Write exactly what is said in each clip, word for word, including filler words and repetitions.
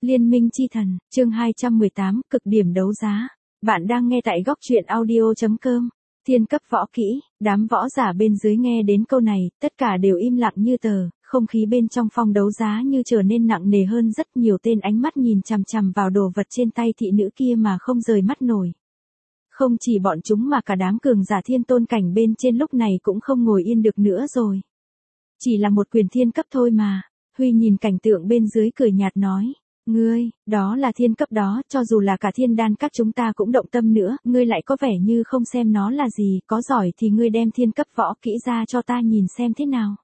Liên minh chi thần, chương hai trăm mười tám, cực điểm đấu giá. Bạn đang nghe tại góc truyện audio chấm com. Thiên cấp võ kỹ, đám võ giả bên dưới nghe đến câu này, tất cả đều im lặng như tờ, không khí bên trong phòng đấu giá như trở nên nặng nề hơn, rất nhiều tên ánh mắt nhìn chằm chằm vào đồ vật trên tay thị nữ kia mà không rời mắt nổi. Không chỉ bọn chúng mà cả đám cường giả thiên tôn cảnh bên trên lúc này cũng không ngồi yên được nữa rồi. Chỉ là một quyền thiên cấp thôi mà. Huy nhìn cảnh tượng bên dưới cười nhạt nói, ngươi, đó là thiên cấp đó, cho dù là cả thiên đan các chúng ta cũng động tâm nữa, ngươi lại có vẻ như không xem nó là gì, có giỏi thì ngươi đem thiên cấp võ kỹ ra cho ta nhìn xem thế nào.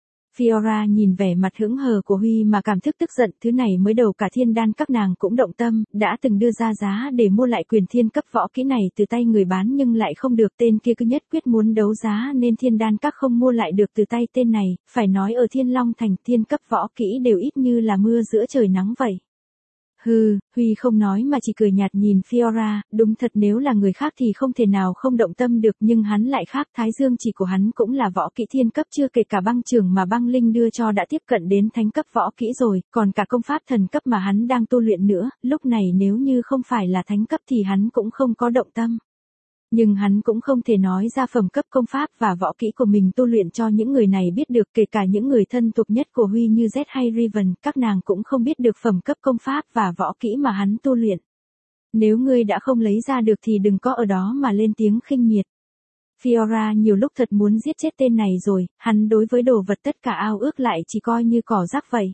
Fiora nhìn vẻ mặt hững hờ của Huy mà cảm thức tức giận, thứ này mới đầu cả thiên đan các nàng cũng động tâm, đã từng đưa ra giá để mua lại quyền thiên cấp võ kỹ này từ tay người bán nhưng lại không được, tên kia cứ nhất quyết muốn đấu giá nên thiên đan các không mua lại được từ tay tên này, phải nói ở Thiên Long Thành thiên cấp võ kỹ đều ít như là mưa giữa trời nắng vậy. Hừ, Huy không nói mà chỉ cười nhạt nhìn Fiora, đúng thật nếu là người khác thì không thể nào không động tâm được nhưng hắn lại khác, Thái Dương chỉ của hắn cũng là võ kỹ thiên cấp, chưa kể cả băng trường mà băng linh đưa cho đã tiếp cận đến thánh cấp võ kỹ rồi, còn cả công pháp thần cấp mà hắn đang tu luyện nữa, lúc này nếu như không phải là thánh cấp thì hắn cũng không có động tâm. Nhưng hắn cũng không thể nói ra phẩm cấp công pháp và võ kỹ của mình tu luyện cho những người này biết được, kể cả những người thân thuộc nhất của Huy như Z hay Riven, các nàng cũng không biết được phẩm cấp công pháp và võ kỹ mà hắn tu luyện. Nếu ngươi đã không lấy ra được thì đừng có ở đó mà lên tiếng khinh miệt. Fiora nhiều lúc thật muốn giết chết tên này rồi, hắn đối với đồ vật tất cả ao ước lại chỉ coi như cỏ rác vậy.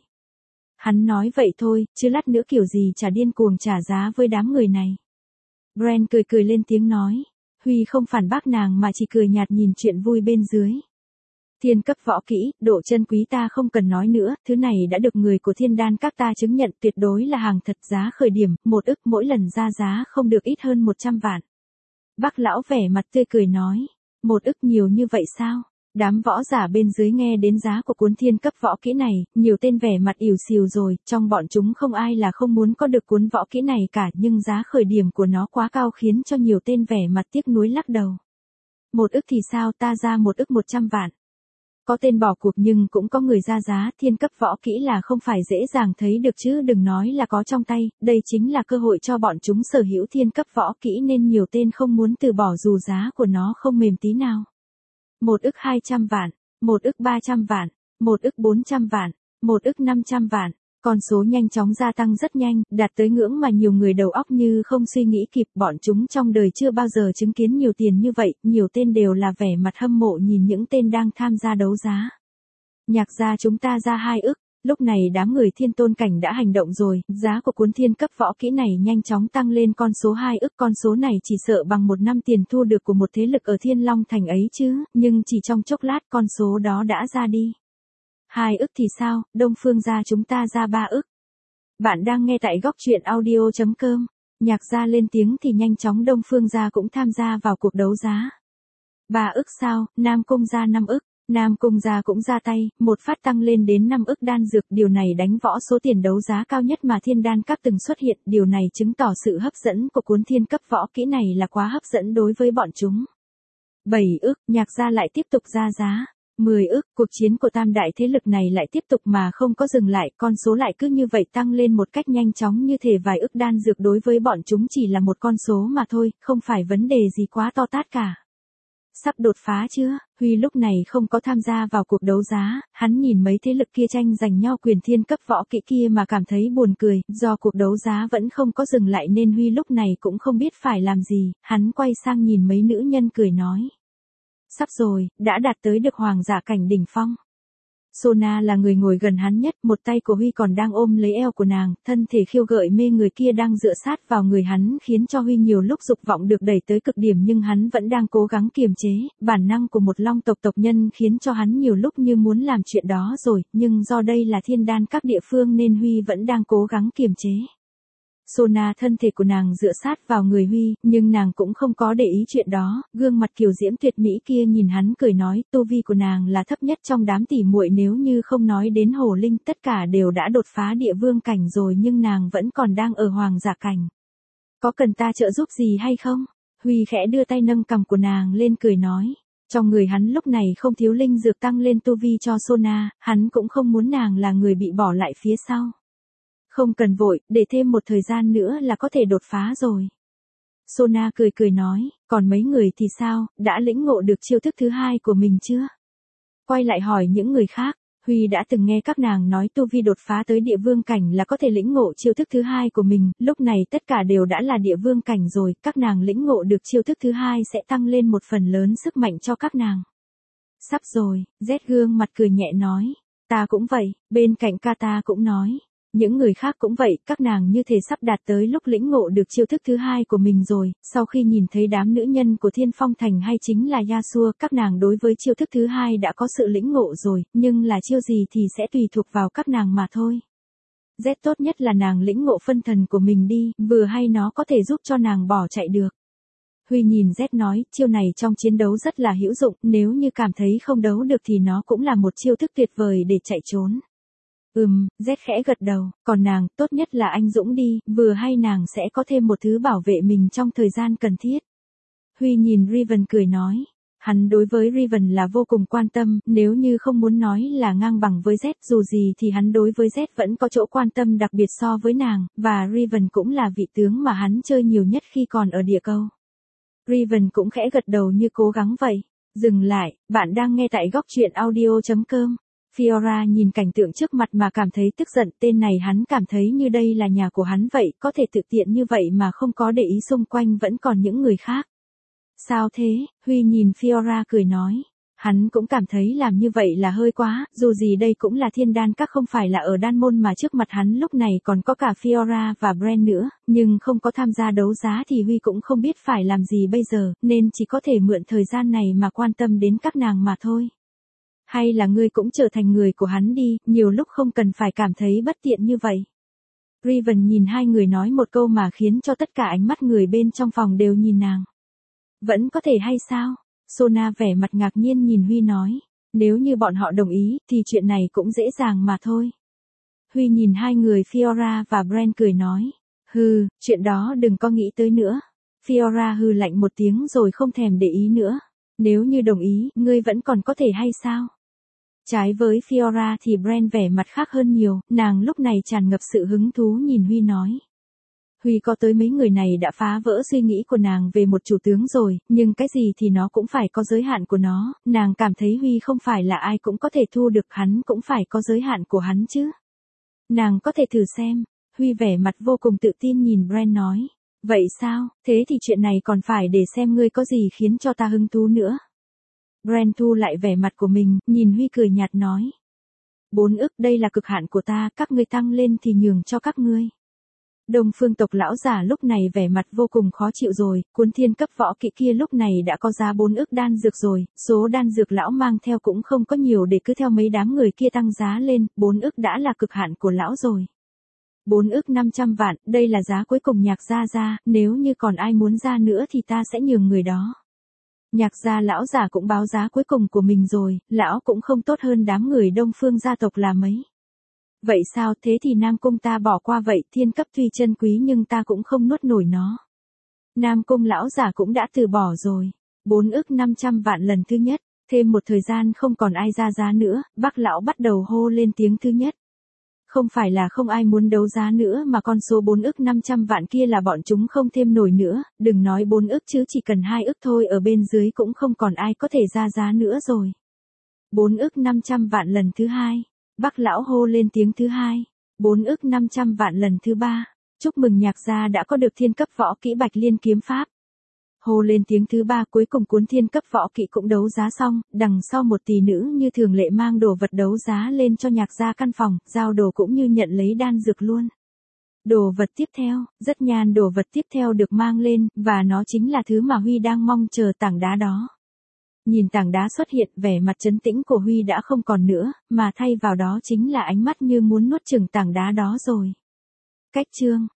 Hắn nói vậy thôi, chứ lát nữa kiểu gì chả điên cuồng trả giá với đám người này. Bren cười cười lên tiếng nói. Huy không phản bác nàng mà chỉ cười nhạt nhìn chuyện vui bên dưới. Thiên cấp võ kỹ, độ chân quý ta không cần nói nữa, thứ này đã được người của thiên đan các ta chứng nhận tuyệt đối là hàng thật, giá khởi điểm, một ức mỗi lần ra giá không được ít hơn một trăm vạn. Bác lão vẻ mặt tươi cười nói, một ức nhiều như vậy sao? Đám võ giả bên dưới nghe đến giá của cuốn thiên cấp võ kỹ này, nhiều tên vẻ mặt ỉu xìu rồi, trong bọn chúng không ai là không muốn có được cuốn võ kỹ này cả, nhưng giá khởi điểm của nó quá cao khiến cho nhiều tên vẻ mặt tiếc nuối lắc đầu. Một ức thì sao, ta ra một ức một trăm vạn. Có tên bỏ cuộc nhưng cũng có người ra giá, thiên cấp võ kỹ là không phải dễ dàng thấy được chứ đừng nói là có trong tay, đây chính là cơ hội cho bọn chúng sở hữu thiên cấp võ kỹ nên nhiều tên không muốn từ bỏ dù giá của nó không mềm tí nào. Một ức hai trăm vạn, một ức ba trăm vạn, một ức bốn trăm vạn, một ức năm trăm vạn, con số nhanh chóng gia tăng rất nhanh, đạt tới ngưỡng mà nhiều người đầu óc như không suy nghĩ kịp, bọn chúng trong đời chưa bao giờ chứng kiến nhiều tiền như vậy, nhiều tên đều là vẻ mặt hâm mộ nhìn những tên đang tham gia đấu giá. Nhạc gia chúng ta ra hai ức. Lúc này đám người thiên tôn cảnh đã hành động rồi, giá của cuốn thiên cấp võ kỹ này nhanh chóng tăng lên con số hai ức, con số này chỉ sợ bằng một năm tiền thu được của một thế lực ở Thiên Long Thành ấy chứ, nhưng chỉ trong chốc lát con số đó đã ra đi. Hai ức thì sao, Đông Phương gia chúng ta ra ba ức. Bạn đang nghe tại góc truyện audio chấm com, nhạc gia lên tiếng thì nhanh chóng Đông Phương gia cũng tham gia vào cuộc đấu giá. Ba ức sao, Nam Cung gia năm ức. Nam Cung gia cũng ra tay, một phát tăng lên đến năm ức đan dược, điều này đánh võ số tiền đấu giá cao nhất mà thiên đan các từng xuất hiện, điều này chứng tỏ sự hấp dẫn của cuốn thiên cấp võ kỹ này là quá hấp dẫn đối với bọn chúng. bảy ức, nhạc gia lại tiếp tục ra giá. mười ức, cuộc chiến của tam đại thế lực này lại tiếp tục mà không có dừng lại, con số lại cứ như vậy tăng lên một cách nhanh chóng như thể vài ức đan dược đối với bọn chúng chỉ là một con số mà thôi, không phải vấn đề gì quá to tát cả. Sắp đột phá chưa? Huy lúc này không có tham gia vào cuộc đấu giá, hắn nhìn mấy thế lực kia tranh giành nhau quyền thiên cấp võ kỹ kia mà cảm thấy buồn cười, do cuộc đấu giá vẫn không có dừng lại nên Huy lúc này cũng không biết phải làm gì, hắn quay sang nhìn mấy nữ nhân cười nói. Sắp rồi, đã đạt tới được hoàng giả cảnh đỉnh phong. Sona là người ngồi gần hắn nhất, một tay của Huy còn đang ôm lấy eo của nàng, thân thể khiêu gợi mê người kia đang dựa sát vào người hắn khiến cho Huy nhiều lúc dục vọng được đẩy tới cực điểm nhưng hắn vẫn đang cố gắng kiềm chế, bản năng của một long tộc tộc nhân khiến cho hắn nhiều lúc như muốn làm chuyện đó rồi, nhưng do đây là thiên đan các địa phương nên Huy vẫn đang cố gắng kiềm chế. Sona thân thể của nàng dựa sát vào người Huy, nhưng nàng cũng không có để ý chuyện đó, gương mặt kiều diễm tuyệt mỹ kia nhìn hắn cười nói, tu vi của nàng là thấp nhất trong đám tỷ muội nếu như không nói đến hồ linh tất cả đều đã đột phá địa vương cảnh rồi nhưng nàng vẫn còn đang ở hoàng giả cảnh. Có cần ta trợ giúp gì hay không? Huy khẽ đưa tay nâng cằm của nàng lên cười nói. Trong người hắn lúc này không thiếu linh dược tăng lên tu vi cho Sona, hắn cũng không muốn nàng là người bị bỏ lại phía sau. Không cần vội, để thêm một thời gian nữa là có thể đột phá rồi. Sona cười cười nói, còn mấy người thì sao, đã lĩnh ngộ được chiêu thức thứ hai của mình chưa? Quay lại hỏi những người khác, Huy đã từng nghe các nàng nói tu vi đột phá tới địa vương cảnh là có thể lĩnh ngộ chiêu thức thứ hai của mình, lúc này tất cả đều đã là địa vương cảnh rồi, các nàng lĩnh ngộ được chiêu thức thứ hai sẽ tăng lên một phần lớn sức mạnh cho các nàng. Sắp rồi, Z gương mặt cười nhẹ nói, ta cũng vậy, bên cạnh Kata cũng nói. Những người khác cũng vậy, các nàng như thể sắp đạt tới lúc lĩnh ngộ được chiêu thức thứ hai của mình rồi, sau khi nhìn thấy đám nữ nhân của Thiên Phong Thành hay chính là Yasuo, các nàng đối với chiêu thức thứ hai đã có sự lĩnh ngộ rồi, nhưng là chiêu gì thì sẽ tùy thuộc vào các nàng mà thôi. Z tốt nhất là nàng lĩnh ngộ phân thần của mình đi, vừa hay nó có thể giúp cho nàng bỏ chạy được. Huy nhìn Z nói, chiêu này trong chiến đấu rất là hữu dụng, nếu như cảm thấy không đấu được thì nó cũng là một chiêu thức tuyệt vời để chạy trốn. Ừm, Z khẽ gật đầu, còn nàng, tốt nhất là anh dũng đi, vừa hay nàng sẽ có thêm một thứ bảo vệ mình trong thời gian cần thiết. Huy nhìn Riven cười nói, hắn đối với Riven là vô cùng quan tâm, nếu như không muốn nói là ngang bằng với Z, dù gì thì hắn đối với Z vẫn có chỗ quan tâm đặc biệt so với nàng, và Riven cũng là vị tướng mà hắn chơi nhiều nhất khi còn ở địa cầu. Riven cũng khẽ gật đầu như cố gắng vậy. Dừng lại, bạn đang nghe tại góc truyện audio chấm com. Fiora nhìn cảnh tượng trước mặt mà cảm thấy tức giận, tên này hắn cảm thấy như đây là nhà của hắn vậy, có thể tự tiện như vậy mà không có để ý xung quanh vẫn còn những người khác. Sao thế? Huy nhìn Fiora cười nói. Hắn cũng cảm thấy làm như vậy là hơi quá, dù gì đây cũng là thiên đan các không phải là ở đan môn mà trước mặt hắn lúc này còn có cả Fiora và Bren nữa, nhưng không có tham gia đấu giá thì Huy cũng không biết phải làm gì bây giờ, nên chỉ có thể mượn thời gian này mà quan tâm đến các nàng mà thôi. Hay là ngươi cũng trở thành người của hắn đi, nhiều lúc không cần phải cảm thấy bất tiện như vậy. Riven nhìn hai người nói một câu mà khiến cho tất cả ánh mắt người bên trong phòng đều nhìn nàng. Vẫn có thể hay sao? Sona vẻ mặt ngạc nhiên nhìn Huy nói. Nếu như bọn họ đồng ý, thì chuyện này cũng dễ dàng mà thôi. Huy nhìn hai người Fiora và Bren cười nói. Hừ, chuyện đó đừng có nghĩ tới nữa. Fiora hừ lạnh một tiếng rồi không thèm để ý nữa. Nếu như đồng ý, ngươi vẫn còn có thể hay sao? Trái với Fiora thì Bren vẻ mặt khác hơn nhiều, nàng lúc này tràn ngập sự hứng thú nhìn Huy nói. Huy có tới mấy người này đã phá vỡ suy nghĩ của nàng về một chủ tướng rồi, nhưng cái gì thì nó cũng phải có giới hạn của nó, nàng cảm thấy Huy không phải là ai cũng có thể thu được, hắn cũng phải có giới hạn của hắn chứ. Nàng có thể thử xem, Huy vẻ mặt vô cùng tự tin nhìn Bren nói. Vậy sao, thế thì chuyện này còn phải để xem ngươi có gì khiến cho ta hứng thú nữa. Bren thu lại vẻ mặt của mình, nhìn Huy cười nhạt nói. Bốn ức đây là cực hạn của ta, các ngươi tăng lên thì nhường cho các ngươi. Đông Phương tộc lão giả lúc này vẻ mặt vô cùng khó chịu rồi, cuốn thiên cấp võ kỵ kia lúc này đã có giá bốn ức đan dược rồi, số đan dược lão mang theo cũng không có nhiều để cứ theo mấy đám người kia tăng giá lên, bốn ức đã là cực hạn của lão rồi. Bốn ức năm trăm vạn, đây là giá cuối cùng Nhạc gia ra, nếu như còn ai muốn ra nữa thì ta sẽ nhường người đó. Nhạc gia lão giả cũng báo giá cuối cùng của mình rồi, lão cũng không tốt hơn đám người Đông Phương gia tộc là mấy. Vậy sao, thế thì Nam Cung ta bỏ qua vậy, thiên cấp tuy chân quý nhưng ta cũng không nuốt nổi nó. Nam Cung lão giả cũng đã từ bỏ rồi. Bốn ức năm trăm vạn lần thứ nhất, thêm một thời gian không còn ai ra giá nữa, bác lão bắt đầu hô lên tiếng thứ nhất. Không phải là không ai muốn đấu giá nữa mà con số bốn ức năm trăm vạn kia là bọn chúng không thêm nổi nữa, đừng nói bốn ức chứ chỉ cần hai ức thôi ở bên dưới cũng không còn ai có thể ra giá nữa rồi. Bốn ức năm trăm vạn lần thứ hai, bác lão hô lên tiếng thứ hai. Bốn ức năm trăm vạn lần thứ ba, chúc mừng Nhạc gia đã có được thiên cấp võ kỹ Bạch Liên kiếm pháp. Hô lên tiếng thứ ba, cuối cùng cuốn thiên cấp võ kỵ cũng đấu giá xong, đằng sau một tỷ nữ như thường lệ mang đồ vật đấu giá lên cho Nhạc gia căn phòng, giao đồ cũng như nhận lấy đan dược luôn. Đồ vật tiếp theo, rất nhan đồ vật tiếp theo được mang lên, và nó chính là thứ mà Huy đang mong chờ, tảng đá đó. Nhìn tảng đá xuất hiện, vẻ mặt trấn tĩnh của Huy đã không còn nữa, mà thay vào đó chính là ánh mắt như muốn nuốt chửng tảng đá đó rồi. Cách chương